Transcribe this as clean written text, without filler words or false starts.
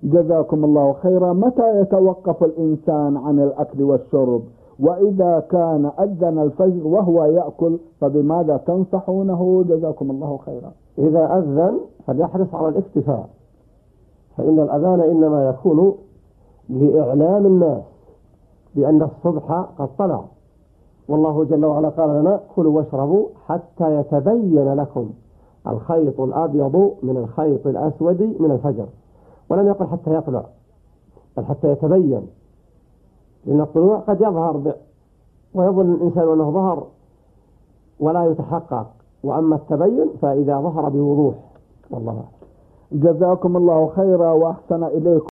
جزاكم الله خيرا. متى يتوقف الإنسان عن الأكل والشرب؟ وإذا كان أذن الفجر وهو يأكل فبماذا تنصحونه؟ جزاكم الله خيرا. إذا أذن فليحرص على الاكتفاء، فإن الأذان إنما يكون لإعلام الناس بأن الصبح قد طلع، والله جل وعلا قال لنا: كلوا واشربوا حتى يتبين لكم الخيط الأبيض من الخيط الأسود من الفجر، ولم يقل حتى يطلع، بل حتى يتبين، لأن الطلوع قد يظهر ويظن الإنسان أنه ظهر ولا يتحقق، وأما التبين فإذا ظهر بوضوح. والله جزاكم الله خيرا وأحسن إليكم.